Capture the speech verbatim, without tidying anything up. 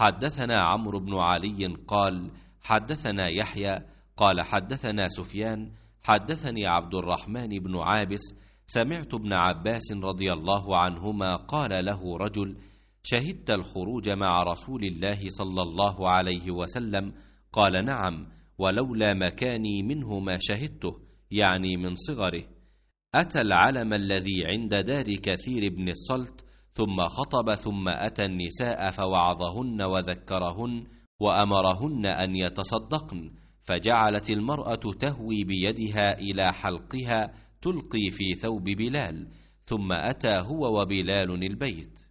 حدثنا عمرو بن علي قال حدثنا يحيى قال حدثنا سفيان حدثني عبد الرحمن بن عابس سمعت ابن عباس رضي الله عنهما قال له رجل: شهدت الخروج مع رسول الله صلى الله عليه وسلم؟ قال: نعم، ولولا مكاني منه ما شهدته، يعني من صغره. أتى العلم الذي عند دار كثير بن الصلت ثم خطب، ثم أتى النساء فوعظهن وذكرهن وأمرهن أن يتصدقن، فجعلت المرأة تهوي بيدها إلى حلقها تلقي في ثوب بلال، ثم أتى هو وبلال البيت.